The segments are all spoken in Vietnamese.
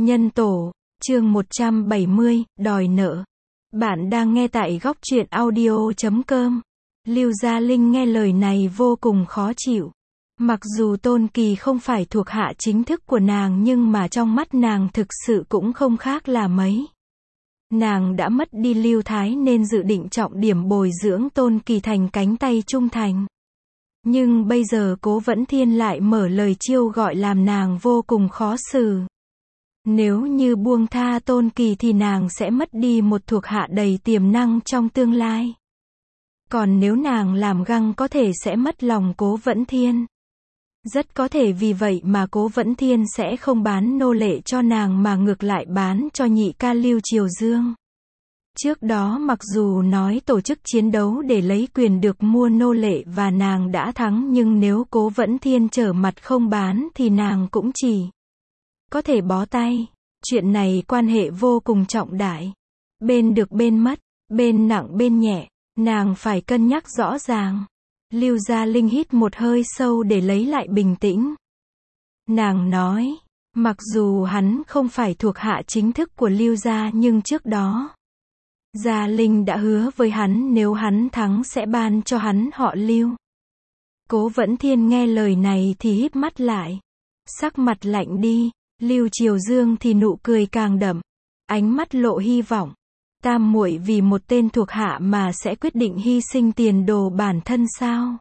Nhân tổ, chương 170, đòi nợ. Bạn đang nghe tại góc truyện audio.com. Lưu Gia Linh nghe lời này vô cùng khó chịu. Mặc dù Tôn Kỳ không phải thuộc hạ chính thức của nàng nhưng mà trong mắt nàng thực sự cũng không khác là mấy. Nàng đã mất đi Lưu Thái nên dự định trọng điểm bồi dưỡng Tôn Kỳ thành cánh tay trung thành. Nhưng bây giờ Cố Vẫn Thiên lại mở lời chiêu gọi làm nàng vô cùng khó xử. Nếu như buông tha Tôn Kỳ thì nàng sẽ mất đi một thuộc hạ đầy tiềm năng trong tương lai. Còn nếu nàng làm găng có thể sẽ mất lòng Cố Vẫn Thiên. Rất có thể vì vậy mà Cố Vẫn Thiên sẽ không bán nô lệ cho nàng mà ngược lại bán cho nhị ca Lưu Triều Dương. Trước đó mặc dù nói tổ chức chiến đấu để lấy quyền được mua nô lệ và nàng đã thắng nhưng nếu Cố Vẫn Thiên trở mặt không bán thì nàng cũng chỉ có thể bó tay. Chuyện này quan hệ vô cùng trọng đại. Bên được bên mất, bên nặng bên nhẹ, nàng phải cân nhắc rõ ràng. Lưu Gia Linh hít một hơi sâu để lấy lại bình tĩnh. Nàng nói, mặc dù hắn không phải thuộc hạ chính thức của Lưu Gia nhưng trước đó Gia Linh đã hứa với hắn nếu hắn thắng sẽ ban cho hắn họ Lưu. Cố Vẫn Thiên nghe lời này thì híp mắt lại. Sắc mặt lạnh đi. Lưu Triều Dương thì nụ cười càng đậm. Ánh mắt lộ hy vọng. Tam muội vì một tên thuộc hạ mà sẽ quyết định hy sinh tiền đồ bản thân sao?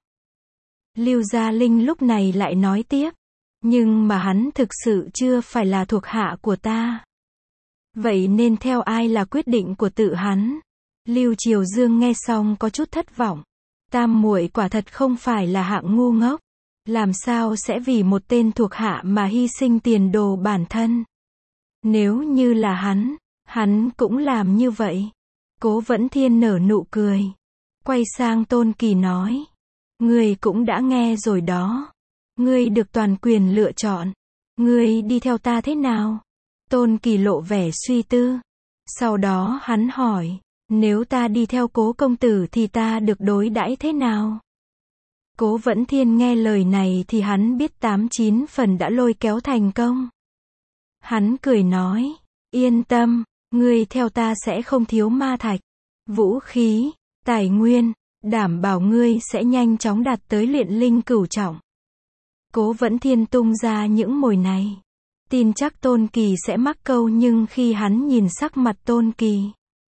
Lưu Gia Linh lúc này lại nói tiếp. Nhưng mà hắn thực sự chưa phải là thuộc hạ của ta. Vậy nên theo ai là quyết định của tự hắn? Lưu Triều Dương nghe xong có chút thất vọng. Tam muội quả thật không phải là hạng ngu ngốc. Làm sao sẽ vì một tên thuộc hạ mà hy sinh tiền đồ bản thân? Nếu như là hắn cũng làm như vậy. Cố Vẫn Thiên nở nụ cười. Quay sang Tôn Kỳ nói. Ngươi cũng đã nghe rồi đó. Ngươi được toàn quyền lựa chọn. Ngươi đi theo ta thế nào? Tôn Kỳ lộ vẻ suy tư. Sau đó hắn hỏi. Nếu ta đi theo Cố công tử thì ta được đối đãi thế nào? Cố Vẫn Thiên nghe lời này thì hắn biết 89 phần đã lôi kéo thành công. Hắn cười nói. Yên tâm, ngươi theo ta sẽ không thiếu ma thạch, vũ khí, tài nguyên, đảm bảo ngươi sẽ nhanh chóng đạt tới luyện linh cửu trọng. Cố Vẫn Thiên tung ra những mồi này. Tin chắc Tôn Kỳ sẽ mắc câu nhưng khi hắn nhìn sắc mặt Tôn Kỳ,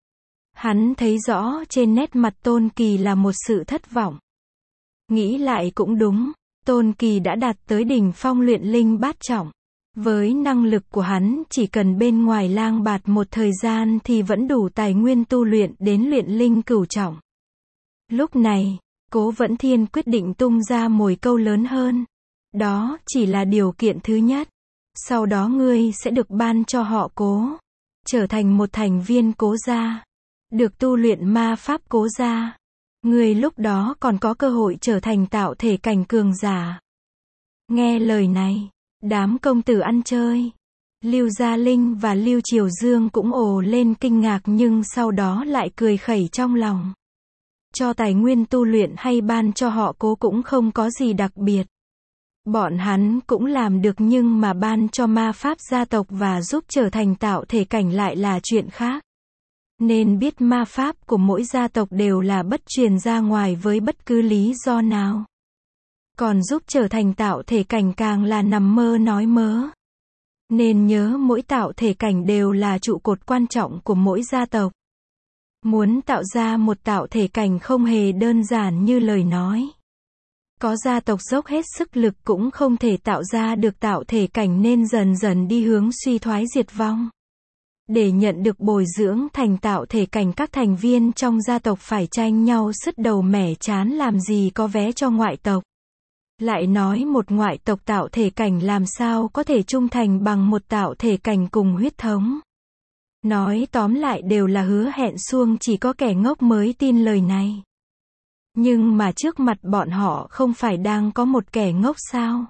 hắn thấy rõ trên nét mặt Tôn Kỳ là một sự thất vọng. Nghĩ lại cũng đúng, Tôn Kỳ đã đạt tới đỉnh phong luyện linh bát trọng. Với năng lực của hắn chỉ cần bên ngoài lang bạt một thời gian thì vẫn đủ tài nguyên tu luyện đến luyện linh cửu trọng. Lúc này, Cố Vẫn Thiên quyết định tung ra mồi câu lớn hơn. Đó chỉ là điều kiện thứ nhất. Sau đó ngươi sẽ được ban cho họ Cố. Trở thành một thành viên Cố gia. Được tu luyện ma pháp Cố gia. Ngươi lúc đó còn có cơ hội trở thành tạo thể cảnh cường giả. Nghe lời này, đám công tử ăn chơi, Lưu Gia Linh và Lưu Triều Dương cũng ồ lên kinh ngạc nhưng sau đó lại cười khẩy trong lòng. Cho tài nguyên tu luyện hay ban cho họ Cố cũng không có gì đặc biệt. Bọn hắn cũng làm được nhưng mà ban cho ma pháp gia tộc và giúp trở thành tạo thể cảnh lại là chuyện khác. Nên biết ma pháp của mỗi gia tộc đều là bất truyền ra ngoài với bất cứ lý do nào. Còn giúp trở thành tạo thể cảnh càng là nằm mơ nói mớ. Nên nhớ mỗi tạo thể cảnh đều là trụ cột quan trọng của mỗi gia tộc. Muốn tạo ra một tạo thể cảnh không hề đơn giản như lời nói. Có gia tộc dốc hết sức lực cũng không thể tạo ra được tạo thể cảnh nên dần dần đi hướng suy thoái diệt vong. Để nhận được bồi dưỡng thành tạo thể cảnh các thành viên trong gia tộc phải tranh nhau sứt đầu mẻ trán làm gì có vé cho ngoại tộc. Lại nói một ngoại tộc tạo thể cảnh làm sao có thể trung thành bằng một tạo thể cảnh cùng huyết thống. Nói tóm lại đều là hứa hẹn suông chỉ có kẻ ngốc mới tin lời này. Nhưng mà trước mặt bọn họ không phải đang có một kẻ ngốc sao?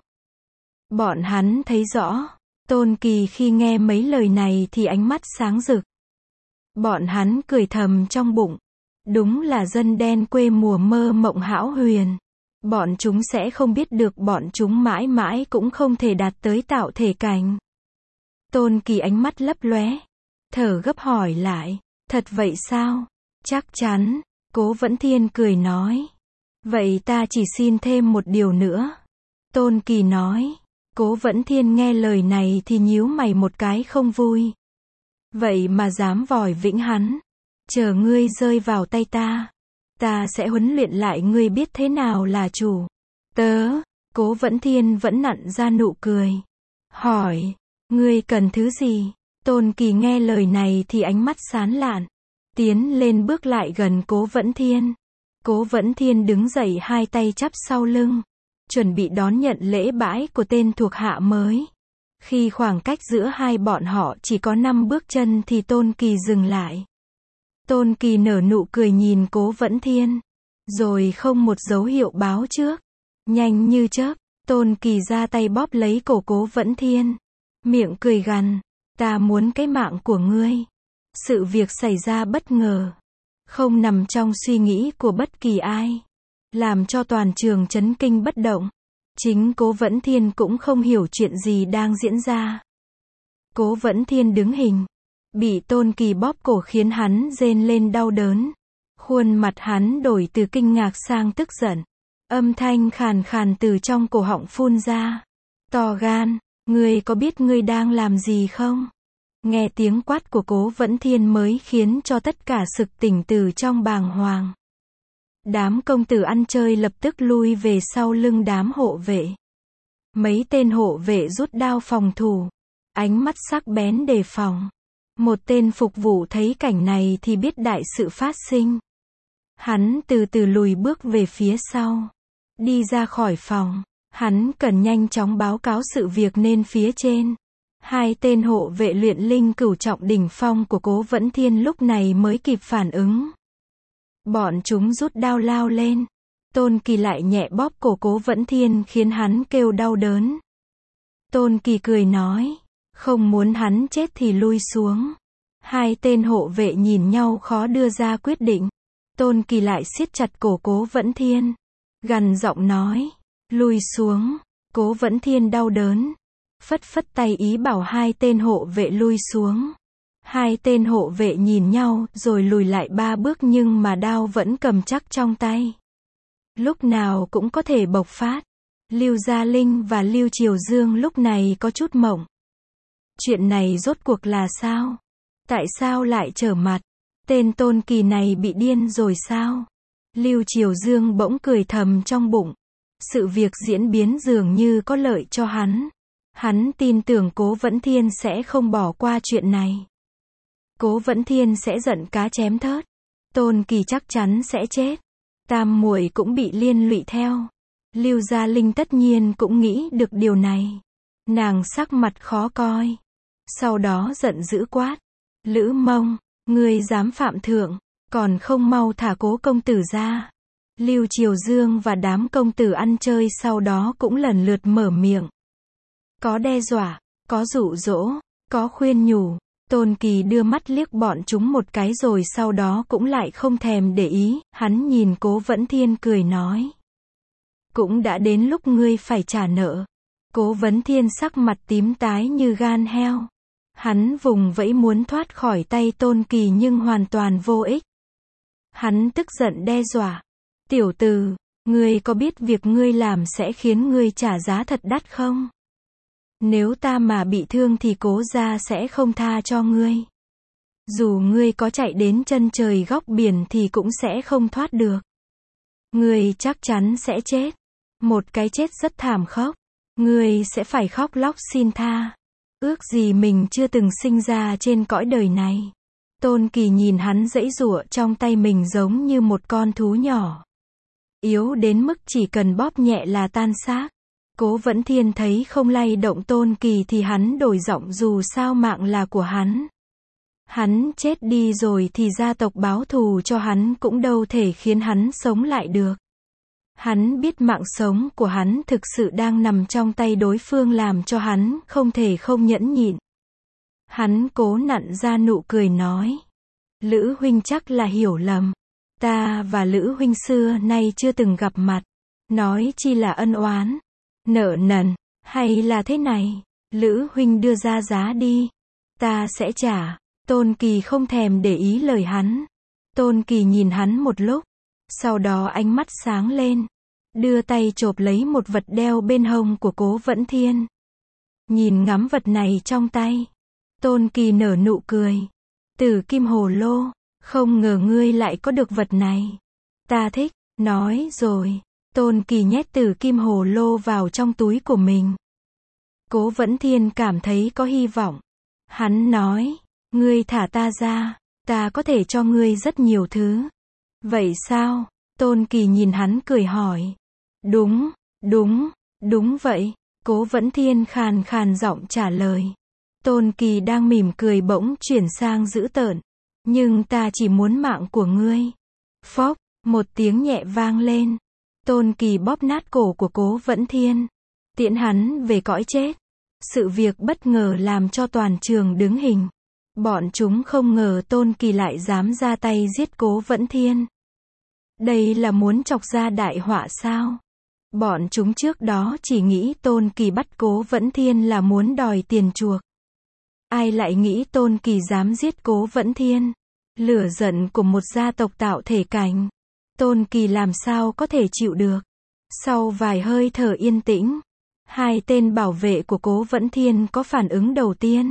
Bọn hắn thấy rõ. Tôn Kỳ khi nghe mấy lời này thì ánh mắt sáng rực. Bọn hắn cười thầm trong bụng. Đúng là dân đen quê mùa mơ mộng hão huyền. Bọn chúng sẽ không biết được bọn chúng mãi mãi cũng không thể đạt tới tạo thể cảnh. Tôn Kỳ ánh mắt lấp lóe, thở gấp hỏi lại, thật vậy sao? Chắc chắn, Cố Vẫn Thiên cười nói. Vậy ta chỉ xin thêm một điều nữa. Tôn Kỳ nói. Cố Vẫn Thiên nghe lời này thì nhíu mày một cái không vui. Vậy mà dám vòi vĩnh hắn. Chờ ngươi rơi vào tay ta sẽ huấn luyện lại ngươi biết thế nào là chủ. Tớ, Cố Vẫn Thiên vẫn nặn ra nụ cười. Hỏi, ngươi cần thứ gì? Tôn Kỳ nghe lời này thì ánh mắt sáng lạn. Tiến lên bước lại gần Cố Vẫn Thiên. Cố Vẫn Thiên đứng dậy hai tay chắp sau lưng. Chuẩn bị đón nhận lễ bãi của tên thuộc hạ mới. Khi khoảng cách giữa hai bọn họ chỉ có 5 bước chân thì Tôn Kỳ dừng lại. Tôn Kỳ nở nụ cười nhìn Cố Vẫn Thiên. Rồi không một dấu hiệu báo trước. Nhanh như chớp, Tôn Kỳ ra tay bóp lấy cổ Cố Vẫn Thiên. Miệng cười gằn, ta muốn cái mạng của ngươi. Sự việc xảy ra bất ngờ. Không nằm trong suy nghĩ của bất kỳ ai. Làm cho toàn trường chấn kinh bất động. Chính Cố Vẫn Thiên cũng không hiểu chuyện gì đang diễn ra. Cố Vẫn Thiên đứng hình. Bị Tôn Kỳ bóp cổ khiến hắn rên lên đau đớn. Khuôn mặt hắn đổi từ kinh ngạc sang tức giận. Âm thanh khàn khàn từ trong cổ họng phun ra. To gan, ngươi có biết ngươi đang làm gì không? Nghe tiếng quát của Cố Vẫn Thiên mới khiến cho tất cả sực tỉnh từ trong bàng hoàng. Đám công tử ăn chơi lập tức lui về sau lưng đám hộ vệ. Mấy tên hộ vệ rút đao phòng thủ. Ánh mắt sắc bén đề phòng. Một tên phục vụ thấy cảnh này thì biết đại sự phát sinh. Hắn từ từ lùi bước về phía sau. Đi ra khỏi phòng. Hắn cần nhanh chóng báo cáo sự việc nên phía trên. Hai tên hộ vệ luyện linh cửu trọng đỉnh phong của Cố Vẫn Thiên lúc này mới kịp phản ứng. Bọn chúng rút đao lao lên. Tôn Kỳ lại nhẹ bóp cổ Cố Vẫn Thiên khiến hắn kêu đau đớn. Tôn Kỳ cười nói, không muốn hắn chết thì lui xuống. Hai tên hộ vệ nhìn nhau khó đưa ra quyết định. Tôn Kỳ lại siết chặt cổ Cố Vẫn Thiên. Gằn giọng nói, lui xuống. Cố Vẫn Thiên đau đớn. Phất phất tay ý bảo hai tên hộ vệ lui xuống. Hai tên hộ vệ nhìn nhau rồi lùi lại 3 bước nhưng mà đao vẫn cầm chắc trong tay. Lúc nào cũng có thể bộc phát. Lưu Gia Linh và Lưu Triều Dương lúc này có chút mộng. Chuyện này rốt cuộc là sao? Tại sao lại trở mặt? Tên Tôn Kỳ này bị điên rồi sao? Lưu Triều Dương bỗng cười thầm trong bụng. Sự việc diễn biến dường như có lợi cho hắn. Hắn tin tưởng Cố Vẫn Thiên sẽ không bỏ qua chuyện này. Cố Vẫn Thiên sẽ giận cá chém thớt. Tôn Kỳ chắc chắn sẽ chết. Tam muội cũng bị liên lụy theo. Lưu Gia Linh tất nhiên cũng nghĩ được điều này. Nàng sắc mặt khó coi. Sau đó giận dữ quát. Lữ Mông, ngươi dám phạm thượng, còn không mau thả Cố công tử ra. Lưu Triều Dương và đám công tử ăn chơi sau đó cũng lần lượt mở miệng. Có đe dọa, có dụ dỗ, có khuyên nhủ. Tôn Kỳ đưa mắt liếc bọn chúng một cái rồi sau đó cũng lại không thèm để ý. Hắn nhìn Cố Vẫn Thiên cười nói. Cũng đã đến lúc ngươi phải trả nợ. Cố Vấn Thiên sắc mặt tím tái như gan heo. Hắn vùng vẫy muốn thoát khỏi tay Tôn Kỳ nhưng hoàn toàn vô ích. Hắn tức giận đe dọa. Tiểu tử, ngươi có biết việc ngươi làm sẽ khiến ngươi trả giá thật đắt không? Nếu ta mà bị thương thì Cố gia sẽ không tha cho ngươi. Dù ngươi có chạy đến chân trời góc biển thì cũng sẽ không thoát được. Ngươi chắc chắn sẽ chết. Một cái chết rất thảm khốc. Ngươi sẽ phải khóc lóc xin tha. Ước gì mình chưa từng sinh ra trên cõi đời này. Tôn Kỳ nhìn hắn giãy giụa trong tay mình giống như một con thú nhỏ. Yếu đến mức chỉ cần bóp nhẹ là tan xác. Cố Vẫn Thiên thấy không lay động Tôn Kỳ thì hắn đổi giọng dù sao mạng là của hắn. Hắn chết đi rồi thì gia tộc báo thù cho hắn cũng đâu thể khiến hắn sống lại được. Hắn biết mạng sống của hắn thực sự đang nằm trong tay đối phương làm cho hắn không thể không nhẫn nhịn. Hắn cố nặn ra nụ cười nói. Lữ huynh chắc là hiểu lầm. Ta và Lữ huynh xưa nay chưa từng gặp mặt. Nói chi là ân oán, nợ nần, hay là thế này. Lữ huynh đưa ra giá đi. Ta sẽ trả. Tôn Kỳ không thèm để ý lời hắn. Tôn Kỳ nhìn hắn một lúc. Sau đó ánh mắt sáng lên. Đưa tay chộp lấy một vật đeo bên hông của Cố Vẫn Thiên. Nhìn ngắm vật này trong tay. Tôn Kỳ nở nụ cười. Tử kim hồ lô. Không ngờ ngươi lại có được vật này. Ta thích. Nói rồi. Tôn Kỳ nhét tử kim hồ lô vào trong túi của mình. Cố Vẫn Thiên cảm thấy có hy vọng. Hắn nói. Ngươi thả ta ra. Ta có thể cho ngươi rất nhiều thứ. Vậy sao? Tôn Kỳ nhìn hắn cười hỏi. Đúng vậy. Cố Vẫn Thiên khàn khàn giọng trả lời. Tôn Kỳ đang mỉm cười bỗng chuyển sang dữ tợn. Nhưng ta chỉ muốn mạng của ngươi. Phốc, một tiếng nhẹ vang lên. Tôn Kỳ bóp nát cổ của Cố Vẫn Thiên. Tiễn hắn về cõi chết. Sự việc bất ngờ làm cho toàn trường đứng hình. Bọn chúng không ngờ Tôn Kỳ lại dám ra tay giết Cố Vẫn Thiên. Đây là muốn chọc ra đại họa sao? Bọn chúng trước đó chỉ nghĩ Tôn Kỳ bắt Cố Vẫn Thiên là muốn đòi tiền chuộc. Ai lại nghĩ Tôn Kỳ dám giết Cố Vẫn Thiên? Lửa giận của một gia tộc tạo thể cảnh. Tôn Kỳ làm sao có thể chịu được? Sau vài hơi thở yên tĩnh, hai tên bảo vệ của Cố Vẫn Thiên có phản ứng đầu tiên.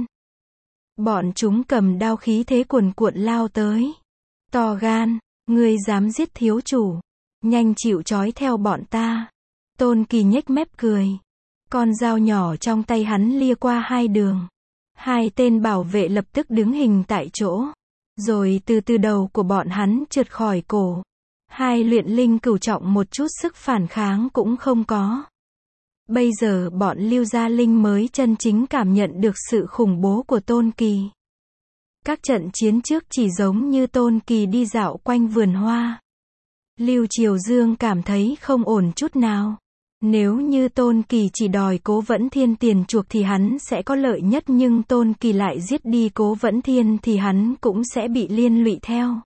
Bọn chúng cầm đao khí thế cuồn cuộn lao tới. To gan, ngươi dám giết thiếu chủ. Nhanh chịu trói theo bọn ta. Tôn Kỳ nhếch mép cười. Con dao nhỏ trong tay hắn lia qua hai đường. Hai tên bảo vệ lập tức đứng hình tại chỗ. Rồi từ từ đầu của bọn hắn trượt khỏi cổ. Hai luyện linh cửu trọng một chút sức phản kháng cũng không có. Bây giờ bọn Lưu Gia Linh mới chân chính cảm nhận được sự khủng bố của Tôn Kỳ. Các trận chiến trước chỉ giống như Tôn Kỳ đi dạo quanh vườn hoa. Lưu Triều Dương cảm thấy không ổn chút nào. Nếu như Tôn Kỳ chỉ đòi Cố Vẫn Thiên tiền chuộc thì hắn sẽ có lợi nhất, nhưng Tôn Kỳ lại giết đi Cố Vẫn Thiên thì hắn cũng sẽ bị liên lụy theo.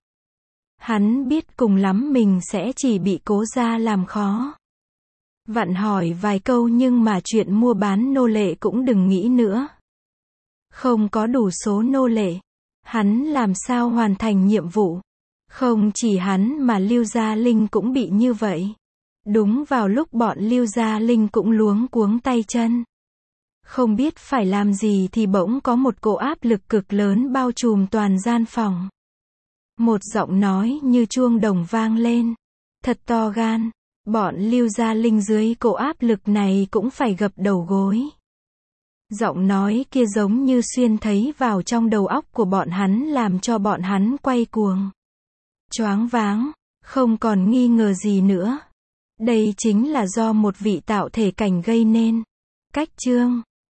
Hắn biết cùng lắm mình sẽ chỉ bị Cố gia làm khó. Vặn hỏi vài câu nhưng mà chuyện mua bán nô lệ cũng đừng nghĩ nữa. Không có đủ số nô lệ, hắn làm sao hoàn thành nhiệm vụ. Không chỉ hắn mà Lưu Gia Linh cũng bị như vậy. Đúng vào lúc bọn Lưu Gia Linh cũng luống cuống tay chân. Không biết phải làm gì thì bỗng có một cỗ áp lực cực lớn bao trùm toàn gian phòng. Một giọng nói như chuông đồng vang lên. Thật to gan. Bọn Lưu Gia Linh dưới cỗ áp lực này cũng phải gập đầu gối. Giọng nói kia giống như xuyên thấy vào trong đầu óc của bọn hắn, làm cho bọn hắn quay cuồng. Choáng váng, không còn nghi ngờ gì nữa. Đây chính là do một vị tạo thể cảnh gây nên. Cách chương